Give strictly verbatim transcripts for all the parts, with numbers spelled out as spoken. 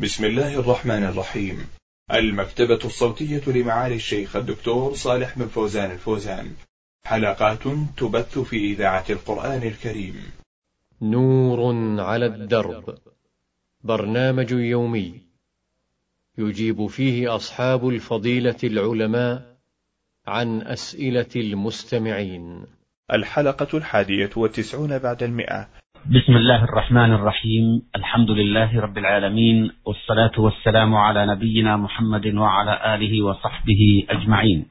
بسم الله الرحمن الرحيم. المكتبة الصوتية لمعالي الشيخ الدكتور صالح بن فوزان الفوزان، حلقات تبث في إذاعة القرآن الكريم. نور على الدرب، برنامج يومي يجيب فيه أصحاب الفضيلة العلماء عن أسئلة المستمعين. الحلقة الحادية والتسعون بعد المئة. بسم الله الرحمن الرحيم. الحمد لله رب العالمين، والصلاة والسلام على نبينا محمد وعلى آله وصحبه أجمعين.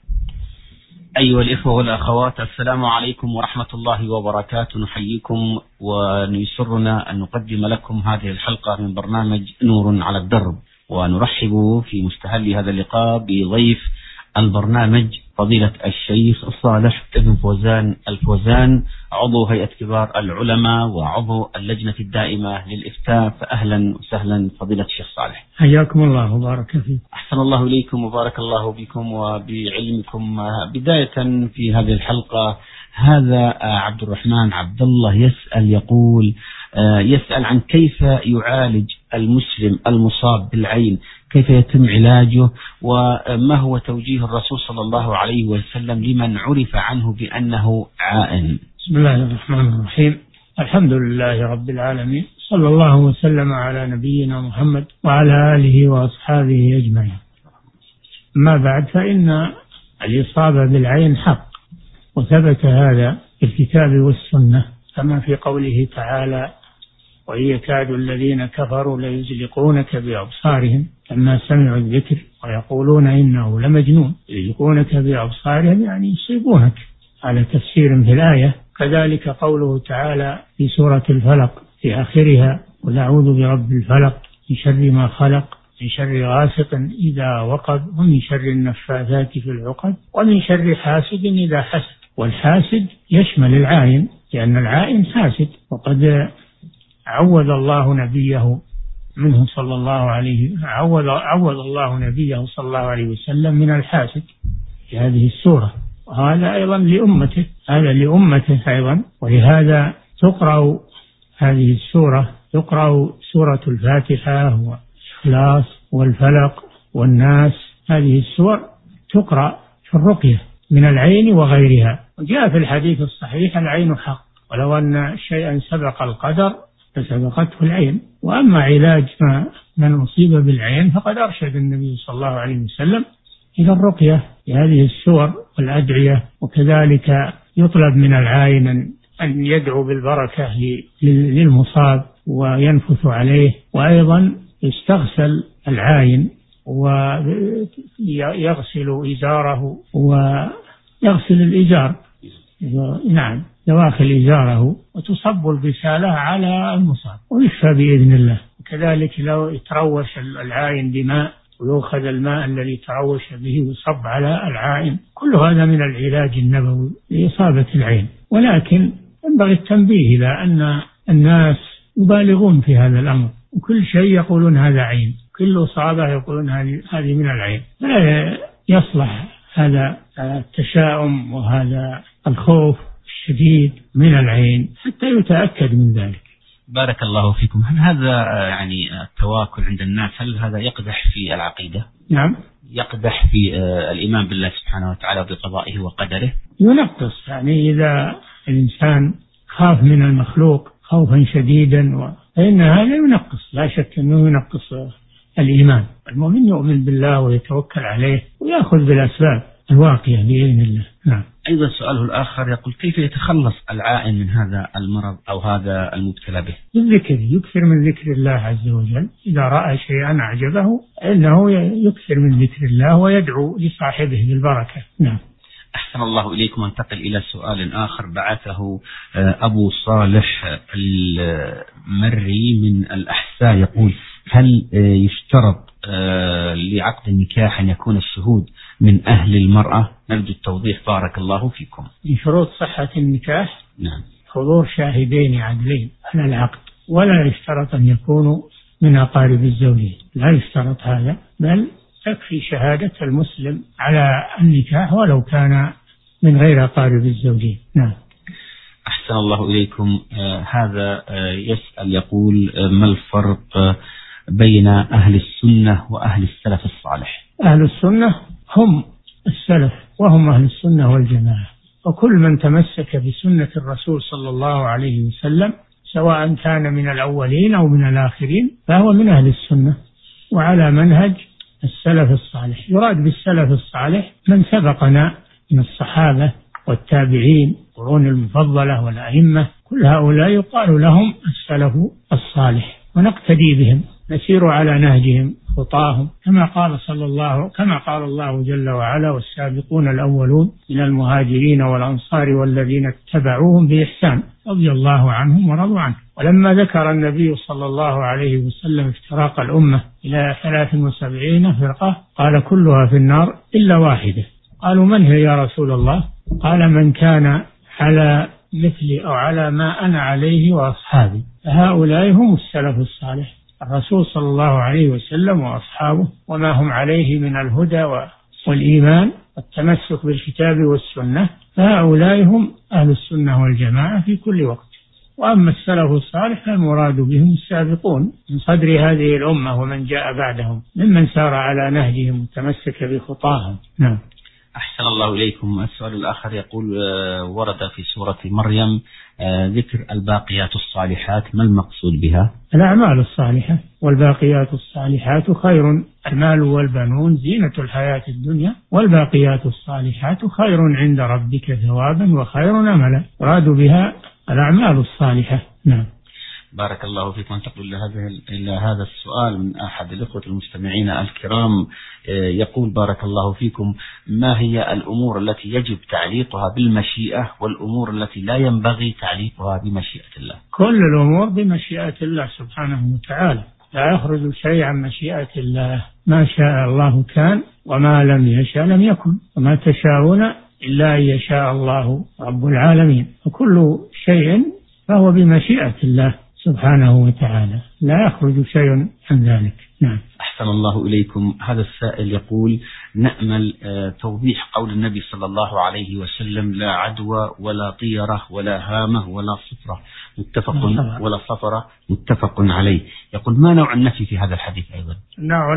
أيها الإخوة والأخوات، السلام عليكم ورحمة الله وبركاته. نحييكم ونيسرنا أن نقدم لكم هذه الحلقة من برنامج نور على الدرب، ونرحب في مستهل هذا اللقاء بضيف البرنامج فضيلة الشيخ صالح بن فوزان الفوزان، عضو هيئة كبار العلماء وعضو اللجنة الدائمة للإفتاء. فأهلا وسهلا فضيلة الشيخ صالح، حياكم الله وبارك فيكم. أحسن الله إليكم وبارك الله بكم وبعلمكم. بداية في هذه الحلقة، هذا عبد الرحمن عبد الله يسأل يقول يسأل عن كيف يعالج المسلم المصاب بالعين، كيف يتم علاجه، وما هو توجيه الرسول صلى الله عليه وسلم لمن عرف عنه بأنه عائن. بسم الله الرحمن الرحيم. الحمد لله رب العالمين، صلى الله وسلم على نبينا محمد وعلى آله وأصحابه أجمعين. ما بعد، فإن الإصابة بالعين حق، وثبت هذا في الكتاب والسنة، كما في قوله تعالى: وإن يكاد الذين كفروا ليزلقونك بأبصارهم لما سمعوا الذكر ويقولون إنه لمجنون. يزلقونك بأبصارهم يعني يصيبونك، على تفسير في الآية. كذلك قوله تعالى في سورة الفلق في آخرها: قل أعوذ برب الفلق من شر ما خلق من شر غاسق إذا وقب ومن شر النفاثات في العقد ومن شر حاسد إذا حسد. والحاسد يشمل العائن، لأن العائن حاسد، وقد عوذ الله نبيه منه صلى الله عليه عوذ عوذ الله نبيه صلى الله عليه وسلم من الحاسد في هذه السورة، وهذا أيضا لأمته هذا لأمته أيضا. ولهذا تقرأ هذه السورة تقرأ سورة الفاتحة والإخلاص والفلق والناس. هذه السور تقرأ في الرقية من العين وغيرها. وجاء في الحديث الصحيح: العين حق، ولو أن شيئا سبق القدر فسبقته العين. وأما علاج من أصيب بالعين فقد أرشد النبي صلى الله عليه وسلم إلى الرقية بهذه السور والأدعية. وكذلك يطلب من العائن أن يدعو بالبركة للمصاب وينفث عليه، وأيضا يستغسل العائن ويغسل إزاره ويغسل الإزار، نعم دواخل إزاره، وتصب الغسالة على المصاب ويشفى بإذن الله. وكذلك لو يتروش العائن بماء ويؤخذ الماء الذي تروش به ويصب على العائن، كل هذا من العلاج النبوي لإصابة العين. ولكن ينبغي التنبيه إلى أن الناس يبالغون في هذا الأمر، وكل شيء يقولون هذا عين، كل إصابة يقولون هذه من العين. لا يصلح هذا التشاؤم وهذا الخوف الشديد من العين حتى يتأكد من ذلك. بارك الله فيكم. هل هذا يعني التواكل عند الناس، هل هذا يقدح في العقيدة؟ نعم، يقدح في الإيمان بالله سبحانه وتعالى وبقضائه وقدره؟ ينقص، يعني إذا الإنسان خاف من المخلوق خوفا شديدا فإن هذا ينقص، لا شك أنه ينقص الإيمان. المؤمن يؤمن بالله ويتوكل عليه ويأخذ بالأسباب الواقية بإذن الله. نعم. أيضا سؤاله الآخر يقول: كيف يتخلص العائن من هذا المرض أو هذا المبتلى به؟ بالذكر، يكثر من ذكر الله عز وجل. إذا رأى شيئا أعجبه إنه يكثر من ذكر الله ويدعو لصاحبه بالبركة. نعم. أحسن الله إليكم. انتقل إلى سؤال آخر بعثه أبو صالح المري من الأحساء، يقول: هل يشترط لعقد النكاح أن يكون الشهود من أهل المرأة؟ نرجو التوضيح بارك الله فيكم. من شروط صحة النكاح نعم حضور شاهدين عدلين على العقد، ولا يشترط أن يكونوا من أقارب الزوجين، لا يشترط هذا، بل تكفي شهادة المسلم على النكاح ولو كان من غير أقارب الزوجين. نعم. أحسن الله إليكم. آه هذا آه يسأل يقول: آه ما الفرق آه بين أهل السنة وأهل السلف الصالح؟ أهل السنة هم السلف وهم أهل السنة والجماعة، وكل من تمسك بسنة الرسول صلى الله عليه وسلم سواء كان من الأولين أو من الآخرين فهو من أهل السنة وعلى منهج السلف الصالح. يراد بالسلف الصالح من سبقنا من الصحابة والتابعين القرون المفضلة والأئمة، كل هؤلاء يقال لهم السلف الصالح، ونقتدي بهم نسير على نهجهم خطاهم كما قال صلى الله كما قال الله جل وعلا: والسابقون الأولون من المهاجرين والأنصار والذين اتبعوهم بإحسان رضي الله عنهم ورضوا عنه. ولما ذكر النبي صلى الله عليه وسلم افتراق الأمة إلى ثلاث وسبعين فرقة قال: كلها في النار إلا واحدة. قالوا: من هي يا رسول الله؟ قال: من كان على مثلي أو على ما أنا عليه وأصحابي. فهؤلاء هم السلف الصالح، الرسول صلى الله عليه وسلم وأصحابه وما هم عليه من الهدى والإيمان والتمسك بالكتاب والسنة، فهؤلاء هم أهل السنة والجماعة في كل وقت. وأما السلف الصالح فالمراد بهم السابقون من صدر هذه الأمة ومن جاء بعدهم ممن سار على نهجهم وتمسك بخطاهم. نعم. أحسن الله إليكم. السؤال الآخر يقول: ورد في سورة مريم ذكر الباقيات الصالحات، ما المقصود بها؟ الأعمال الصالحة، والباقيات الصالحات خير، المال والبنون زينة الحياة الدنيا، والباقيات الصالحات خير عند ربك ثوابا وخير أملا، يراد بها الأعمال الصالحة. نعم. بارك الله فيكم. انتقل إلى هذا السؤال من أحد الإخوة المستمعين الكرام، يقول: بارك الله فيكم، ما هي الأمور التي يجب تعليقها بالمشيئة والأمور التي لا ينبغي تعليقها بمشيئة الله؟ كل الأمور بمشيئة الله سبحانه وتعالى، لا يخرج شيء عن مشيئة الله، ما شاء الله كان وما لم يشاء لم يكن، وما تشاءون إلا أن يشاء الله رب العالمين. وكل شيء فهو بمشيئة الله سبحانه وتعالى، لا يخرج شيء عن ذلك. نعم. أحسن الله إليكم. هذا السائل يقول: نأمل توضيح قول النبي صلى الله عليه وسلم: لا عدوى ولا طيرة ولا هامة ولا صفرة متفق ولا صفرة متفق عليه. يقول: ما نوع النفي في هذا الحديث أيضا؟ نوع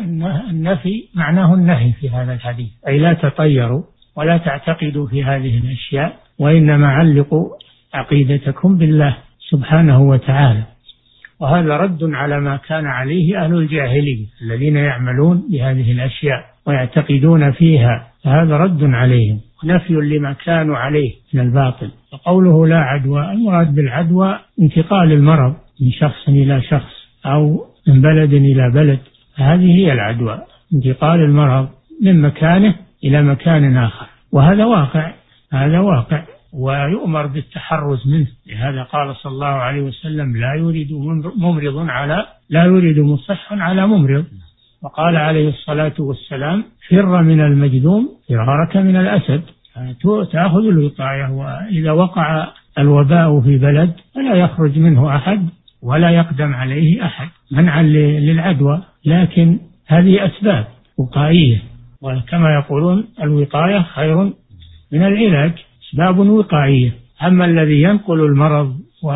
النفي معناه النهي في هذا الحديث، أي لا تطيروا ولا تعتقدوا في هذه الأشياء، وإنما علقوا عقيدتكم بالله سبحانه وتعالى. وهذا رد على ما كان عليه أهل الجاهلية الذين يعملون بهذه الأشياء ويعتقدون فيها، فهذا رد عليهم ونفي لما كانوا عليه من الباطل. وقوله لا عدوى، المراد بالعدوى انتقال المرض من شخص إلى شخص أو من بلد إلى بلد، هذه هي العدوى، انتقال المرض من مكانه إلى مكان آخر، وهذا واقع، هذا واقع ويؤمر بالتحرز منه. لهذا قال صلى الله عليه وسلم: لا يريد ممرض على لا يريد مصح على ممرض. وقال عليه الصلاة والسلام: فر من المجذوم فرارك من الأسد، تأخذ الوقاية. وإذا وقع الوباء في بلد فلا يخرج منه أحد ولا يقدم عليه أحد منعا للعدوى، لكن هذه أسباب وقائية، وكما يقولون الوقاية خير من العلاج، أسباب وقائية. أما الذي ينقل المرض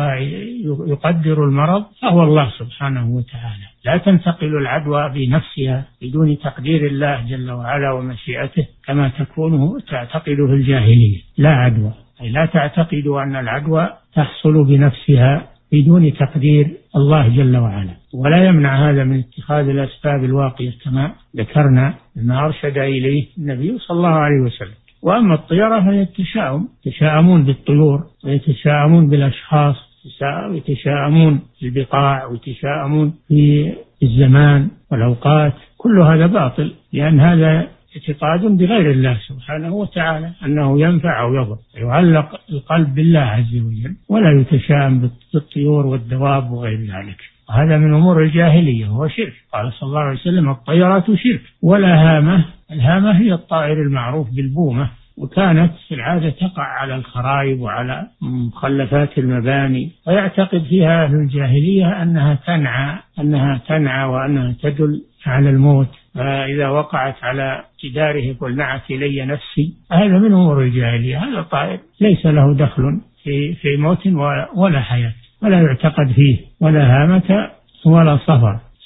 ويقدر المرض فهو الله سبحانه وتعالى. لا تنتقل العدوى بنفسها بدون تقدير الله جل وعلا ومشيئته كما تكونه تعتقد في الجاهلية. لا عدوى، أي لا تعتقد أن العدوى تحصل بنفسها بدون تقدير الله جل وعلا، ولا يمنع هذا من اتخاذ الأسباب الواقية كما ذكرنا ما أرشد إليه النبي صلى الله عليه وسلم. وأما الطيرة فهي التشاؤم، يتشاءمون بالطيور ويتشاءمون بالأشخاص ويتشاءمون في البقاع ويتشاءمون في الزمان والأوقات، كل هذا باطل، لأن هذا اعتقاد بغير الله سبحانه وتعالى أنه ينفع أو يضر، يعلق القلب بالله عز وجل، ولا يتشاءم بالطيور والدواب وغير ذلك. هذا من أمور الجاهلية وهو شرك. قال صلى الله عليه وسلم: الطيرة شرك. ولا هامة، الهامة هي الطائر المعروف بالبومة، وكانت في العادة تقع على الخرائب وعلى مخلفات المباني، ويعتقد فيها أهل الجاهلية أنها تنعى أنها تنعى وأنها تدل على الموت، فإذا وقعت على جداره يقول: نعت إلي نفسي. هذا من أمور الجاهلية، هذا طائر ليس له دخل في في موت ولا حياة، ولا يعتقد فيه، ولا هامة ولا صفر.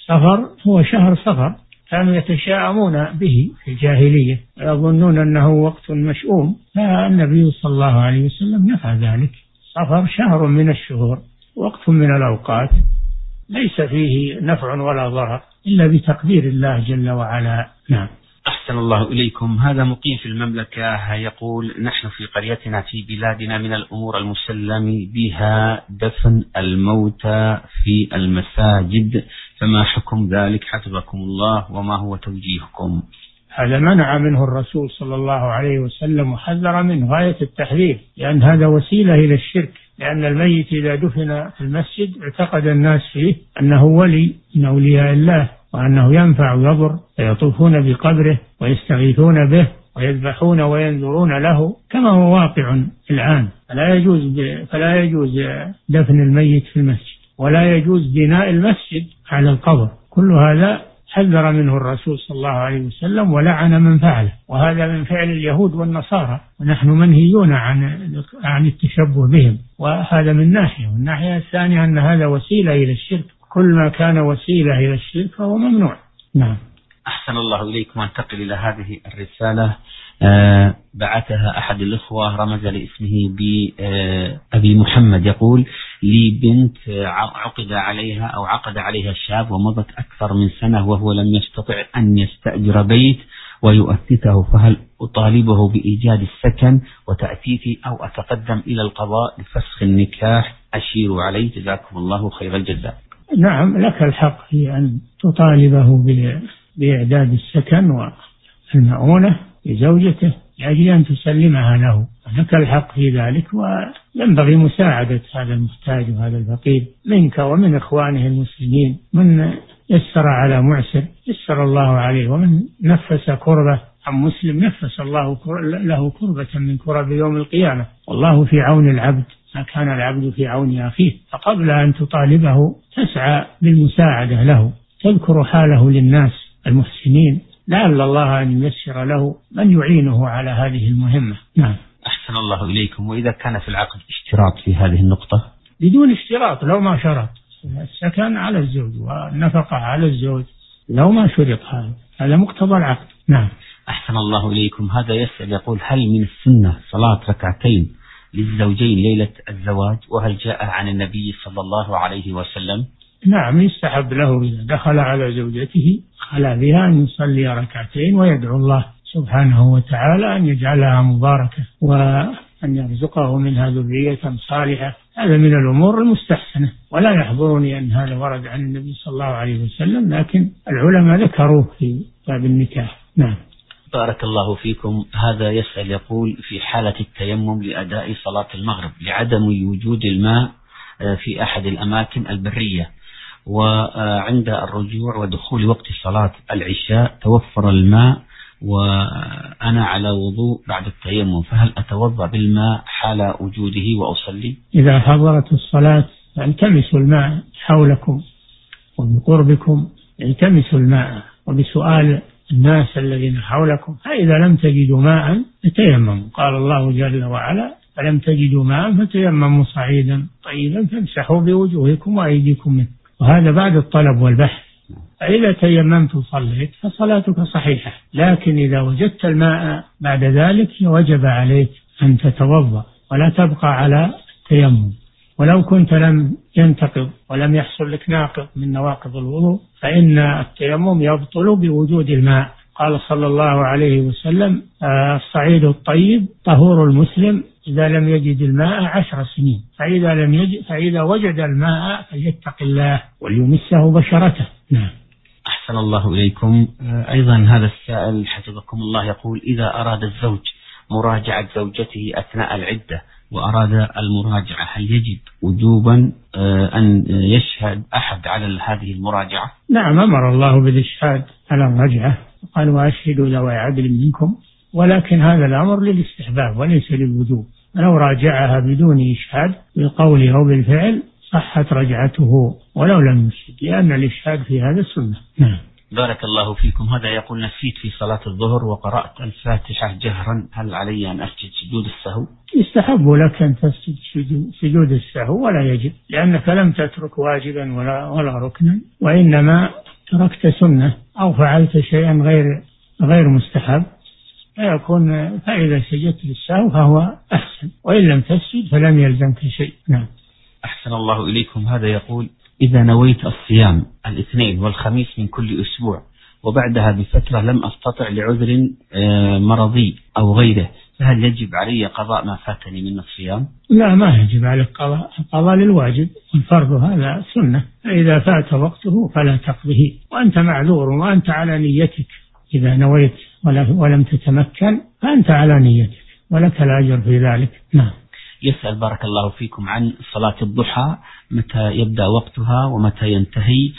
صفر هو شهر صفر، كانوا يتشاءمون به في الجاهلية ويظنون أنه وقت مشؤوم، فالنبي صلى الله عليه وسلم نفى ذلك. صفر شهر من الشهور، وقت من الأوقات ليس فيه نفع ولا ضرر إلا بتقدير الله جل وعلا. نعم. أحسن الله إليكم. هذا مقيم في المملكة يقول: نحن في قريتنا في بلادنا من الأمور المسلم بها دفن الموتى في المساجد، فما حكم ذلك حفظكم الله، وما هو توجيهكم؟ هذا منع منه الرسول صلى الله عليه وسلم وحذر منه غاية التحذير، لأن هذا وسيلة إلى الشرك، لأن الميت إذا دفن في المسجد اعتقد الناس فيه أنه ولي من أولياء الله، وأنه ينفع ويضر، فيطوفون بقبره ويستغيثون به ويذبحون وينذرون له كما هو واقع الآن. فلا يجوز فلا يجوز دفن الميت في المسجد، ولا يجوز بناء المسجد على القبر. كل هذا حذر منه الرسول صلى الله عليه وسلم ولعن من فعله، وهذا من فعل اليهود والنصارى، ونحن منهيون عن عن التشبه بهم. وهذا من ناحية، والناحية الثانية أن هذا وسيلة إلى الشرك، كل ما كان وسيلة إلى الشرك فهو ممنوع. نعم. أحسن الله إليكم. أنتقل إلى هذه الرسالة. آه بعثها أحد الأخوة رمز لاسمه بأبي آه محمد، يقول: لي بنت عقد عليها أو عقد عليها الشاب ومضت أكثر من سنة وهو لم يستطع أن يستأجر بيت ويؤسسه، فهل أطالبه بإيجاد السكن وتأسيسه أو أتقدم إلى القضاء لفسخ النكاح؟ أشيروا عليه جزاكم الله خير الجزاء. نعم، لك الحق في أن تطالبه بإعداد السكن والمؤونة لزوجته لأجل أن تسلمها له، لك الحق في ذلك، وينبغي مساعدة هذا المحتاج وهذا الفقير منك ومن إخوانه المسلمين. من يسر على معسر يسر الله عليه، ومن نفس كربة عن مسلم نفس الله له كربة من كرب يوم القيامة، والله في عون العبد ما كان العبد في عون أخيه. فقبل أن تطالبه تسعى بالمساعدة له، تذكر حاله للناس المحسنين، لعل الله أن ييسر له من يعينه على هذه المهمة. نعم. أحسن الله إليكم. وإذا كان في العقد اشتراط في هذه النقطة؟ بدون اشتراط، لو ما شرط، السكن على الزوج والنفقة على الزوج، لو ما شرط هذا هذا مقتضى العقد. نعم. أحسن الله إليكم. هذا يسأل يقول: هل من السنة صلاة ركعتين للزوجين ليلة الزواج؟ وهل جاء عن النبي صلى الله عليه وسلم؟ نعم، يستحب له إذا دخل على زوجته خلا بها أن يصلي ركعتين ويدعو الله سبحانه وتعالى أن يجعلها مباركة وأن يرزقه منها ذرية صالحة. هذا من الأمور المستحسنة، ولا يحضرني أن هذا ورد عن النبي صلى الله عليه وسلم، لكن العلماء ذكروه في باب النكاح. نعم. بارك الله فيكم. هذا يسأل يقول: في حالة التيمم لأداء صلاة المغرب لعدم وجود الماء في أحد الأماكن البرية، وعند الرجوع ودخول وقت صلاة العشاء توفر الماء وأنا على وضوء بعد التيمم، فهل أتوضأ بالماء حال وجوده وأصلي؟ إذا حضرت الصلاة فالتمسوا الماء حولكم وبقربكم، التمسوا الماء وبسؤال الناس الذين حولكم، فإذا لم تجدوا ماء فتيمموا. قال الله جل وعلا: فلم تجدوا ماء فتيمموا صعيدا طيبا فامسحوا بوجوهكم وأيديكم منه. وهذا بعد الطلب والبحث. فإذا تيممت وصليت فصلاتك صحيحة، لكن إذا وجدت الماء بعد ذلك وجب عليك أن تتوضأ ولا تبقى على التيمم. ولو كنت لم ينتقض ولم يحصل لك ناقض من نواقض الوضوء فإن التيمم يبطل بوجود الماء. قال صلى الله عليه وسلم: الصعيد الطيب طهور المسلم إذا لم يجد الماء عشر سنين، فإذا لم يجد فإذا وجد الماء فليتق الله وليمسه بشرته. نعم. أحسن الله إليكم. أيضا هذا السائل حفظكم الله يقول: إذا أراد الزوج مراجعة زوجته أثناء العدة وأراد المراجعة، هل يجب وجوبا أن يشهد أحد على هذه المراجعة؟ نعم، أمر الله بالإشهاد على الرجعة، قال: وأشهدوا ذوي عدل منكم، ولكن هذا الأمر للاستحباب وليس للوجوب. لو راجعها بدون إشهاد بالقول أو بالفعل صحت رجعته ولو لم يشهد، لأن الإشهاد في هذا السنة. نعم. بارك الله فيكم. هذا يقول: نسيت في صلاة الظهر وقرأت الفاتحة جهرا، هل علي أن أسجد سجود السهو؟ يستحب لك أن تسجد سجود السهو ولا يجب، لأنك لم تترك واجبا ولا, ولا ركنا، وإنما تركت سنة أو فعلت شيئا غير غير مستحب فيكون، فإذا سجدت للسهو فهو أحسن، وإن لم تسجد فلم يلزمك شيء. نعم. أحسن الله إليكم. هذا يقول: إذا نويت الصيام الاثنين والخميس من كل أسبوع وبعدها بفترة لم أستطع لعذر مرضي أو غيره، فهل يجب علي قضاء ما فاتني من الصيام؟ لا، ما يجب عليك قضاء، القضاء للواجب والفرض هذا سنة، فإذا فات وقته فلا تقضه وأنت معذور وأنت على نيتك. إذا نويت ولم تتمكن فأنت على نيتك ولك الأجر في ذلك. نعم. يسأل بارك الله فيكم عن صلاة الضحى، متى يبدأ وقتها ومتى ينتهي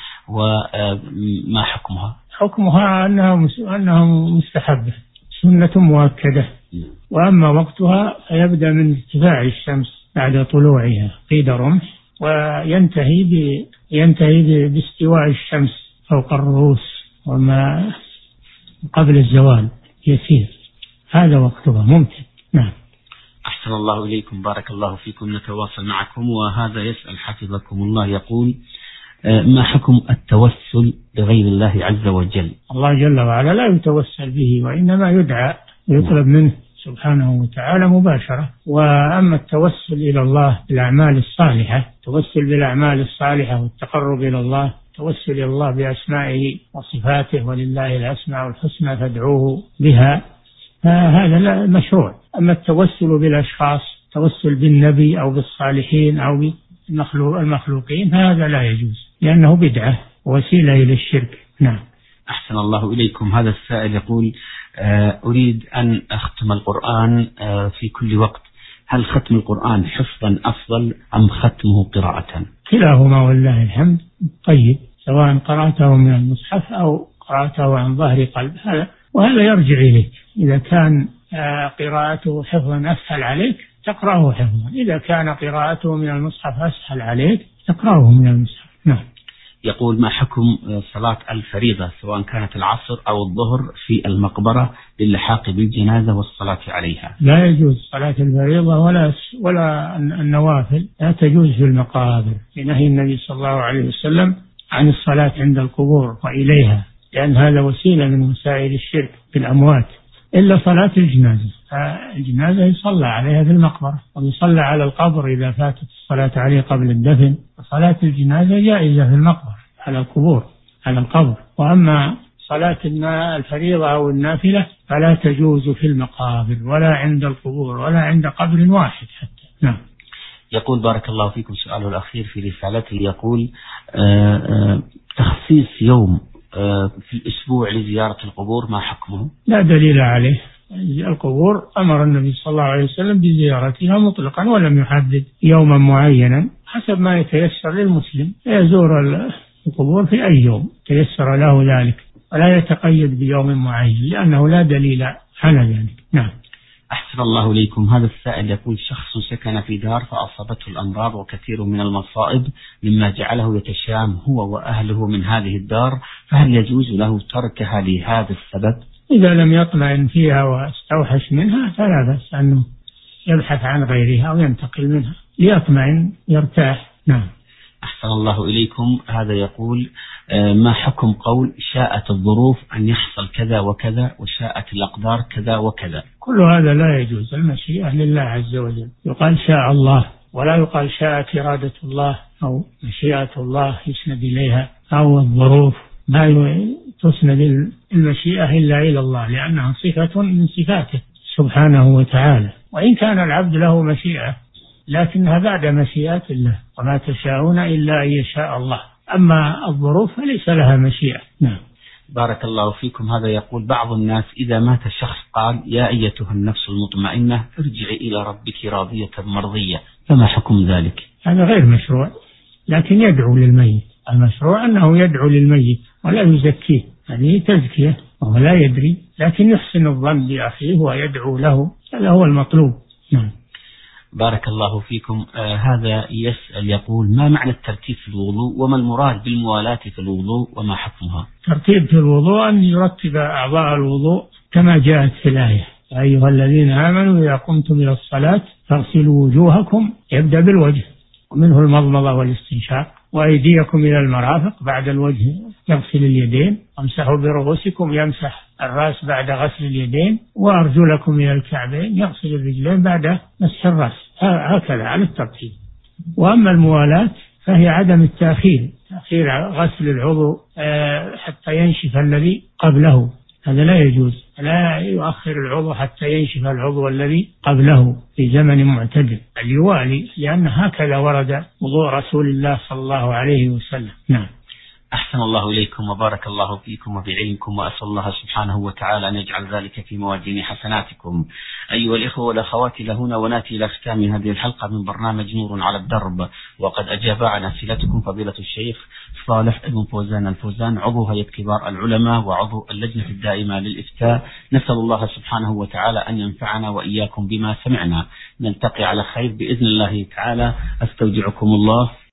وما حكمها؟ حكمها أنها أنها مستحبة سنة مؤكدة، وأما وقتها فيبدأ من ارتفاع الشمس بعد طلوعها قيد رمح، وينتهي ب... ينتهي باستواء الشمس فوق الرؤوس وما قبل الزوال يسير، هذا وقتها ممتد. نعم. أحسن الله إليكم، بارك الله فيكم. نتواصل معكم. وهذا يسأل حفظكم الله، يقول: ما حكم التوسل بغير الله عز وجل؟ الله جل وعلا لا يتوسل به، وإنما يدعى ويطلب منه سبحانه وتعالى مباشرة. وأما التوسل إلى الله بالأعمال الصالحة، التوسل بالأعمال الصالحة والتقرب إلى الله، التوسل إلى الله بأسمائه وصفاته، ولله الأسماء الحسنى فادعوه بها، فهذا مشروع. أما التوسل بالأشخاص، التوسل بالنبي أو بالصالحين أو بالمخلوقين، هذا لا يجوز لأنه بدعة ووسيلة إلى الشرك. نعم. أحسن الله إليكم. هذا السائل يقول: أريد أن أختم القرآن في كل وقت، هل ختم القرآن حفظا أفضل أم ختمه قراءة؟ كلاهما والله الحمد طيب، سواء قرأته من المصحف أو قرأته عن ظهر قلب، هذا وهذا يرجع إليك. إذا كان قراءته حفظا أسهل عليك تقرأه حفظا، إذا كان قراءته من المصحف أسهل عليك تقرأه من المصحف. نعم. يقول: ما حكم صلاة الفريضة سواء كانت العصر أو الظهر في المقبرة للحاق بالجنازة والصلاة عليها؟ لا يجوز صلاة الفريضة ولا ولا النوافل، لا تجوز في المقابر، لنهي النبي صلى الله عليه وسلم عن الصلاة عند القبور وإليها، لأن هذا وسيلة من وسائل الشرك بالأموات، إلا صلاة الجنازة. الجنازة يصلى عليها في المقبرة، ويصلى على القبر إذا فاتت الصلاة عليه قبل الدفن، وصلاة الجنازة جائزة في المقبرة على القبور على القبر. وأما صلاة الفريضة أو النافلة فلا تجوز في المقابر ولا عند القبور ولا عند قبر واحد حتى. نعم. يقول: بارك الله فيكم، سؤاله الأخير في رسالته يقول: آآ آآ تخصيص يوم في الأسبوع لزيارة القبور، ما حكمه؟ لا دليل عليه. القبور أمر النبي صلى الله عليه وسلم بزيارتها مطلقا ولم يحدد يوما معينا، حسب ما يتيسر للمسلم يزور القبور في أي يوم تيسر له ذلك، ولا يتقيد بيوم معين لأنه لا دليل على ذلك. نعم. أحسن الله إليكم. هذا السائل يقول: شخص سكن في دار فأصابته الأمراض وكثير من المصائب مما جعله يتشام هو وأهله من هذه الدار، فهل يجوز له تركها لهذا السبب؟ إذا لم يطمئن فيها واستوحش منها فلا بأس أنه يبحث عن غيرها أو ينتقل منها ليطمئن يرتاح. نعم. أحسن الله إليكم. هذا يقول: ما حكم قول شاءت الظروف أن يحصل كذا وكذا وشاءت الأقدار كذا وكذا؟ كل هذا لا يجوز، المشيئة لله عز وجل، يقال شاء الله ولا يقال شاءت إرادة الله أو مشيئة الله يسند إليها، أو الظروف ما تسند المشيئة إلا إلى الله، لأنها صفة من صفاته سبحانه وتعالى، وإن كان العبد له مشيئة لكنها بعد مشيئة الله، وما تشاءون إلا أن يشاء الله. أما الظروف فليس لها مشيئة. نعم. بارك الله فيكم. هذا يقول: بعض الناس إذا مات شخص قال: يا أيتها النفس المطمئنة ارجعي إلى ربك راضية مرضية، فما حكم ذلك؟ هذا غير مشروع، لكن يدعو للميت. المشروع أنه يدعو للميت ولا يزكيه، هذه تزكية وهو لا يدري، لكن يحسن الظن بأخيه ويدعو له، هذا هو المطلوب. نعم. بارك الله فيكم. آه هذا يسأل يقول: ما معنى الترتيب في الوضوء وما المراد بالموالاة في الوضوء وما حكمها؟ ترتيب في الوضوء أن يرتب أعضاء الوضوء كما جاءت في الآية: يا أيها الذين آمنوا إذا قمتم إلى الصلاة فاغسلوا وجوهكم، يبدأ بالوجه ومنه المضمضة والاستنشاق، وأيديكم إلى المرافق بعد الوجه يغسل اليدين، وامسحوا برؤوسكم يمسح الرأس بعد غسل اليدين، وأرجلكم إلى الكعبين يغسل الرجلين بعد مسح الرأس، هكذا على الترتيب. وأما الموالاة فهي عدم التأخير، تأخير غسل العضو حتى ينشف الذي قبله، هذا لا يجوز، لا يؤخر العضو حتى ينشف العضو الذي قبله في زمن معتدل، بل يوالي، لأن هكذا ورد وضوء رسول الله صلى الله عليه وسلم. نعم. أحسن الله إليكم وبارك الله فيكم وبعلمكم، وأسأل الله سبحانه وتعالى أن يجعل ذلك في موازين حسناتكم. أيها الإخوة والأخوات، لهنا ونأتي إلى ختام هذه الحلقة من برنامج نور على الدرب، وقد أجاب عن أسئلتكم فضيلة الشيخ صالح بن فوزان الفوزان، عضو هيئة كبار العلماء وعضو اللجنة الدائمة للإفتاء. نسأل الله سبحانه وتعالى أن ينفعنا وإياكم بما سمعنا. نلتقي على خير بإذن الله تعالى. أستودعكم الله